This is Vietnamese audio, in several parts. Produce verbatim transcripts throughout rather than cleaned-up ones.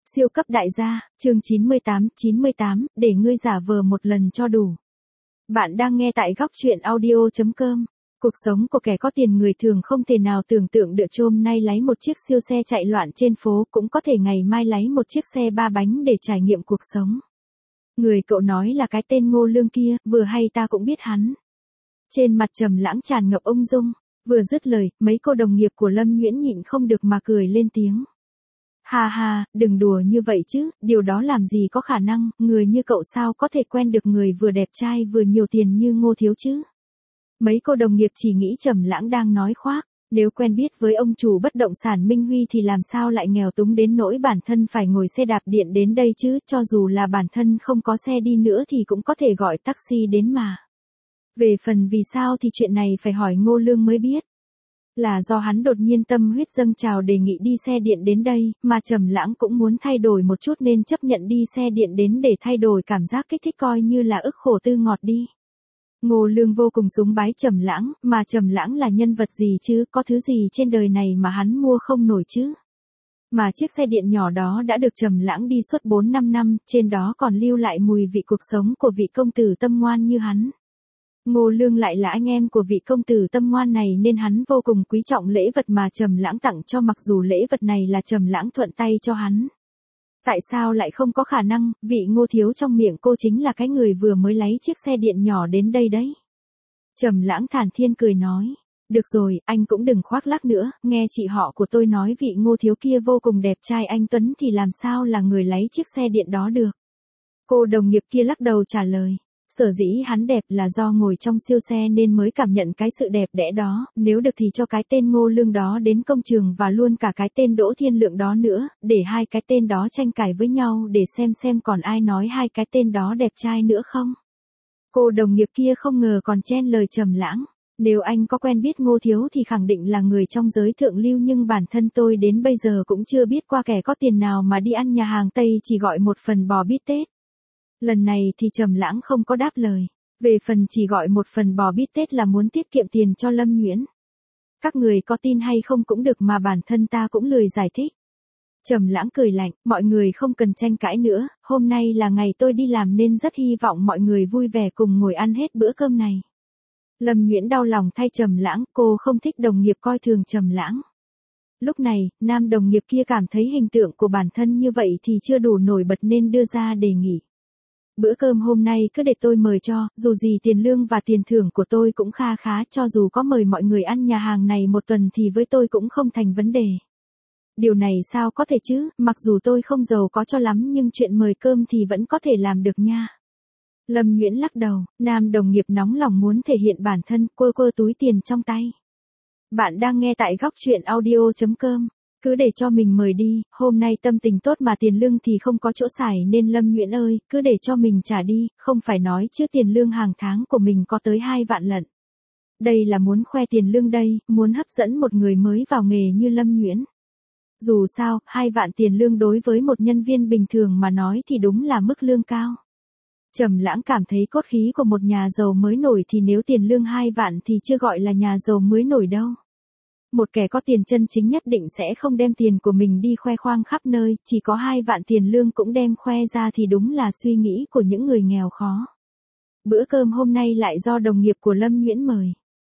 Siêu cấp đại gia, chương chín mươi tám, chín mươi tám, để ngươi giả vờ một lần cho đủ. Bạn đang nghe tại góc truyện audio chấm com. Cuộc sống của kẻ có tiền người thường không thể nào tưởng tượng được hôm nay lái một chiếc siêu xe chạy loạn trên phố, cũng có thể ngày mai lái một chiếc xe ba bánh để trải nghiệm cuộc sống. Người cậu nói là cái tên Ngô Lương kia, vừa hay ta cũng biết hắn. Trên mặt Trầm Lãng tràn ngập ung dung, vừa dứt lời, mấy cô đồng nghiệp của Lâm Nhuyễn nhịn không được mà cười lên tiếng. Ha ha, đừng đùa như vậy chứ, điều đó làm gì có khả năng, người như cậu sao có thể quen được người vừa đẹp trai vừa nhiều tiền như Ngô Thiếu chứ. Mấy cô đồng nghiệp chỉ nghĩ Trầm Lãng đang nói khoác, nếu quen biết với ông chủ bất động sản Minh Huy thì làm sao lại nghèo túng đến nỗi bản thân phải ngồi xe đạp điện đến đây chứ, cho dù là bản thân không có xe đi nữa thì cũng có thể gọi taxi đến mà. Về phần vì sao thì chuyện này phải hỏi Ngô Lương mới biết. Là do hắn đột nhiên tâm huyết dâng trào đề nghị đi xe điện đến đây, mà Trầm Lãng cũng muốn thay đổi một chút nên chấp nhận đi xe điện đến để thay đổi cảm giác kích thích coi như là ức khổ tư ngọt đi. Ngô Lương vô cùng súng bái Trầm Lãng, mà Trầm Lãng là nhân vật gì chứ, có thứ gì trên đời này mà hắn mua không nổi chứ. Mà chiếc xe điện nhỏ đó đã được Trầm Lãng đi suốt bốn năm năm, trên đó còn lưu lại mùi vị cuộc sống của vị công tử tâm ngoan như hắn. Ngô Lương lại là anh em của vị công tử tâm ngoan này nên hắn vô cùng quý trọng lễ vật mà Trầm Lãng tặng cho, mặc dù lễ vật này là Trầm Lãng thuận tay cho hắn. Tại sao lại không có khả năng, vị Ngô Thiếu trong miệng cô chính là cái người vừa mới lấy chiếc xe điện nhỏ đến đây đấy. Trầm Lãng thản nhiên cười nói, được rồi, anh cũng đừng khoác lác nữa, nghe chị họ của tôi nói vị Ngô Thiếu kia vô cùng đẹp trai anh tuấn thì làm sao là người lấy chiếc xe điện đó được. Cô đồng nghiệp kia lắc đầu trả lời. Sở dĩ hắn đẹp là do ngồi trong siêu xe nên mới cảm nhận cái sự đẹp đẽ đó, nếu được thì cho cái tên Ngô Lương đó đến công trường và luôn cả cái tên Đỗ Thiên Lượng đó nữa, để hai cái tên đó tranh cãi với nhau để xem xem còn ai nói hai cái tên đó đẹp trai nữa không. Cô đồng nghiệp kia không ngờ còn chen lời Trầm Lãng, nếu anh có quen biết Ngô Thiếu thì khẳng định là người trong giới thượng lưu, nhưng bản thân tôi đến bây giờ cũng chưa biết qua kẻ có tiền nào mà đi ăn nhà hàng Tây chỉ gọi một phần bò bít tết. Lần này thì Trầm Lãng không có đáp lời, về phần chỉ gọi một phần bò bít tết là muốn tiết kiệm tiền cho Lâm Nhuyễn. Các người có tin hay không cũng được mà bản thân ta cũng lười giải thích. Trầm Lãng cười lạnh, mọi người không cần tranh cãi nữa, hôm nay là ngày tôi đi làm nên rất hy vọng mọi người vui vẻ cùng ngồi ăn hết bữa cơm này. Lâm Nhuyễn đau lòng thay Trầm Lãng, cô không thích đồng nghiệp coi thường Trầm Lãng. Lúc này, nam đồng nghiệp kia cảm thấy hình tượng của bản thân như vậy thì chưa đủ nổi bật nên đưa ra đề nghị. Bữa cơm hôm nay cứ để tôi mời cho, dù gì tiền lương và tiền thưởng của tôi cũng kha khá, cho dù có mời mọi người ăn nhà hàng này một tuần thì với tôi cũng không thành vấn đề. Điều này sao có thể chứ, mặc dù tôi không giàu có cho lắm nhưng chuyện mời cơm thì vẫn có thể làm được nha. Lâm Nhuyễn lắc đầu, nam đồng nghiệp nóng lòng muốn thể hiện bản thân, quơ quơ túi tiền trong tay. Bạn đang nghe tại góc truyện audio chấm com. Cứ để cho mình mời đi, hôm nay tâm tình tốt mà tiền lương thì không có chỗ xài nên Lâm Nhuyễn ơi, cứ để cho mình trả đi, không phải nói chứ tiền lương hàng tháng của mình có tới hai vạn lận. Đây là muốn khoe tiền lương đây, muốn hấp dẫn một người mới vào nghề như Lâm Nhuyễn. Dù sao, hai vạn tiền lương đối với một nhân viên bình thường mà nói thì đúng là mức lương cao. Trầm Lãng cảm thấy cốt khí của một nhà giàu mới nổi thì nếu tiền lương hai vạn thì chưa gọi là nhà giàu mới nổi đâu. Một kẻ có tiền chân chính nhất định sẽ không đem tiền của mình đi khoe khoang khắp nơi, chỉ có hai vạn tiền lương cũng đem khoe ra thì đúng là suy nghĩ của những người nghèo khó. Bữa cơm hôm nay lại do đồng nghiệp của Lâm Nhuyễn mời.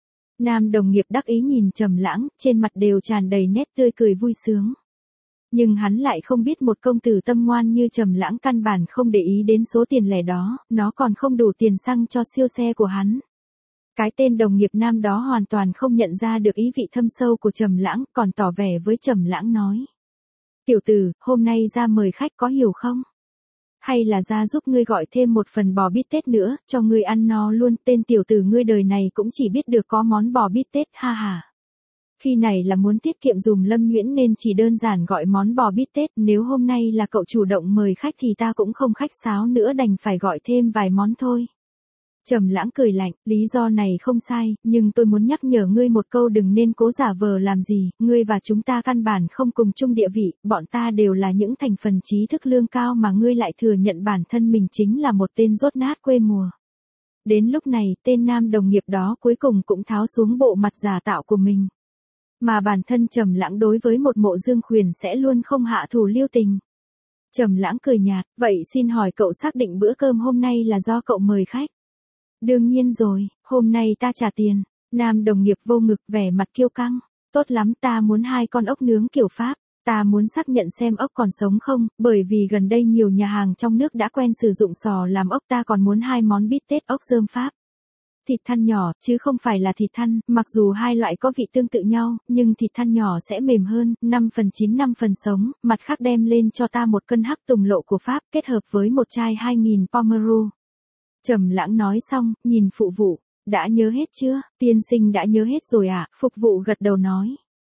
Nam đồng nghiệp đắc ý nhìn Trầm Lãng, trên mặt đều tràn đầy nét tươi cười vui sướng. Nhưng hắn lại không biết một công tử tâm ngoan như Trầm Lãng căn bản không để ý đến số tiền lẻ đó, nó còn không đủ tiền xăng cho siêu xe của hắn. Cái tên đồng nghiệp nam đó hoàn toàn không nhận ra được ý vị thâm sâu của Trầm Lãng, còn tỏ vẻ với Trầm Lãng nói. Tiểu tử, hôm nay ra mời khách có hiểu không? Hay là ra giúp ngươi gọi thêm một phần bò bít tết nữa, cho ngươi ăn no luôn, tên tiểu tử ngươi đời này cũng chỉ biết được có món bò bít tết, ha ha. Khi này là muốn tiết kiệm dùm Lâm Nhuyễn nên chỉ đơn giản gọi món bò bít tết, nếu hôm nay là cậu chủ động mời khách thì ta cũng không khách sáo nữa, đành phải gọi thêm vài món thôi. Trầm Lãng cười lạnh, lý do này không sai, nhưng tôi muốn nhắc nhở ngươi một câu, đừng nên cố giả vờ làm gì, ngươi và chúng ta căn bản không cùng chung địa vị, bọn ta đều là những thành phần trí thức lương cao mà ngươi lại thừa nhận bản thân mình chính là một tên dốt nát quê mùa. Đến lúc này, tên nam đồng nghiệp đó cuối cùng cũng tháo xuống bộ mặt giả tạo của mình. Mà bản thân Trầm Lãng đối với một Mộ Dương Khuyển sẽ luôn không hạ thủ lưu tình. Trầm Lãng cười nhạt, vậy xin hỏi cậu xác định bữa cơm hôm nay là do cậu mời khách? Đương nhiên rồi, hôm nay ta trả tiền. Nam đồng nghiệp vô ngực vẻ mặt kiêu căng. Tốt lắm, ta muốn hai con ốc nướng kiểu Pháp. Ta muốn xác nhận xem ốc còn sống không, bởi vì gần đây nhiều nhà hàng trong nước đã quen sử dụng sò làm ốc, ta còn muốn hai món bít tết ốc rơm Pháp. Thịt thăn nhỏ, chứ không phải là thịt thăn, mặc dù hai loại có vị tương tự nhau, nhưng thịt thăn nhỏ sẽ mềm hơn, năm phần chín năm phần sống, mặt khác đem lên cho ta một cân hắc tùng lộ của Pháp, kết hợp với một chai hai nghìn Pomerol. Trầm Lãng nói xong, nhìn phụ vụ, đã nhớ hết chưa, tiên sinh đã nhớ hết rồi ạ, à? Phục vụ gật đầu nói.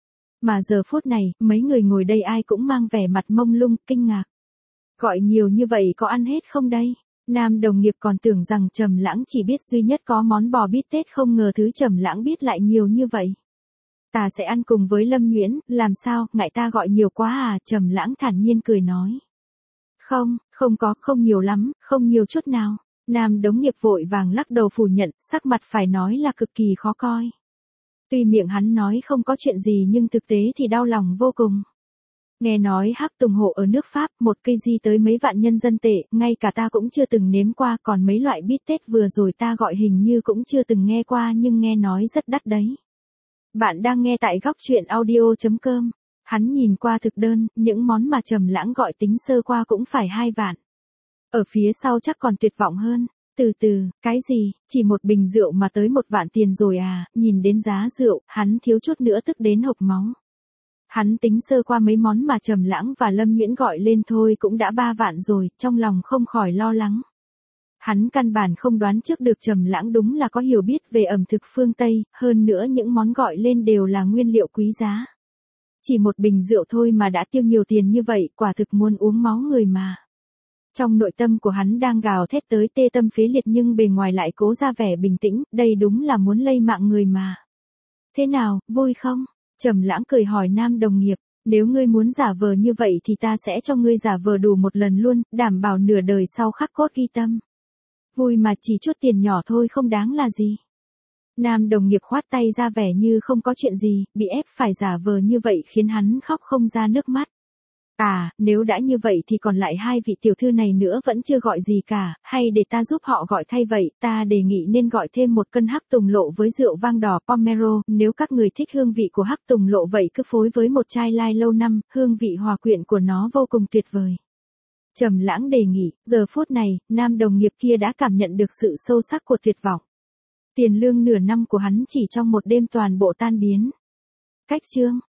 Mà giờ phút này, mấy người ngồi đây ai cũng mang vẻ mặt mông lung, kinh ngạc. Gọi nhiều như vậy có ăn hết không đây? Nam đồng nghiệp còn tưởng rằng Trầm Lãng chỉ biết duy nhất có món bò bít tết, không ngờ thứ Trầm Lãng biết lại nhiều như vậy. Ta sẽ ăn cùng với Lâm Nhuyễn, làm sao, ngại ta gọi nhiều quá à? Trầm Lãng thản nhiên cười nói. Không, không có, không nhiều lắm, không nhiều chút nào. Nam đồng nghiệp vội vàng lắc đầu phủ nhận, sắc mặt phải nói là cực kỳ khó coi. Tuy miệng hắn nói không có chuyện gì nhưng thực tế thì đau lòng vô cùng. Nghe nói hắc tùng hộ ở nước Pháp, một cây di tới mấy vạn nhân dân tệ, ngay cả ta cũng chưa từng nếm qua, còn mấy loại bít tết vừa rồi ta gọi hình như cũng chưa từng nghe qua nhưng nghe nói rất đắt đấy. Bạn đang nghe tại góc truyện audio chấm com. Hắn nhìn qua thực đơn, những món mà Trầm Lãng gọi tính sơ qua cũng phải hai vạn. Ở phía sau chắc còn tuyệt vọng hơn. Từ từ, cái gì, chỉ một bình rượu mà tới một vạn tiền rồi à? Nhìn đến giá rượu, hắn thiếu chút nữa tức đến hộc máu. Hắn tính sơ qua mấy món mà Trầm Lãng và Lâm Nhuyễn gọi lên thôi cũng đã ba vạn rồi, trong lòng không khỏi lo lắng. Hắn căn bản không đoán trước được Trầm Lãng đúng là có hiểu biết về ẩm thực phương Tây, hơn nữa những món gọi lên đều là nguyên liệu quý giá. Chỉ một bình rượu thôi mà đã tiêu nhiều tiền như vậy, quả thực muốn uống máu người mà. Trong nội tâm của hắn đang gào thét tới tê tâm phế liệt nhưng bề ngoài lại cố ra vẻ bình tĩnh, đây đúng là muốn lây mạng người mà. Thế nào, vui không? Trầm Lãng cười hỏi nam đồng nghiệp, nếu ngươi muốn giả vờ như vậy thì ta sẽ cho ngươi giả vờ đủ một lần luôn, đảm bảo nửa đời sau khắc cốt ghi tâm. Vui mà, chỉ chút tiền nhỏ thôi không đáng là gì. Nam đồng nghiệp khoát tay ra vẻ như không có chuyện gì, bị ép phải giả vờ như vậy khiến hắn khóc không ra nước mắt. À, nếu đã như vậy thì còn lại hai vị tiểu thư này nữa vẫn chưa gọi gì cả, hay để ta giúp họ gọi thay vậy, ta đề nghị nên gọi thêm một cân hắc tùng lộ với rượu vang đỏ Pomerol, nếu các người thích hương vị của hắc tùng lộ vậy cứ phối với một chai lai lâu năm, hương vị hòa quyện của nó vô cùng tuyệt vời. Trầm Lãng đề nghị, giờ phút này, nam đồng nghiệp kia đã cảm nhận được sự sâu sắc của tuyệt vọng. Tiền lương nửa năm của hắn chỉ trong một đêm toàn bộ tan biến. Cách chương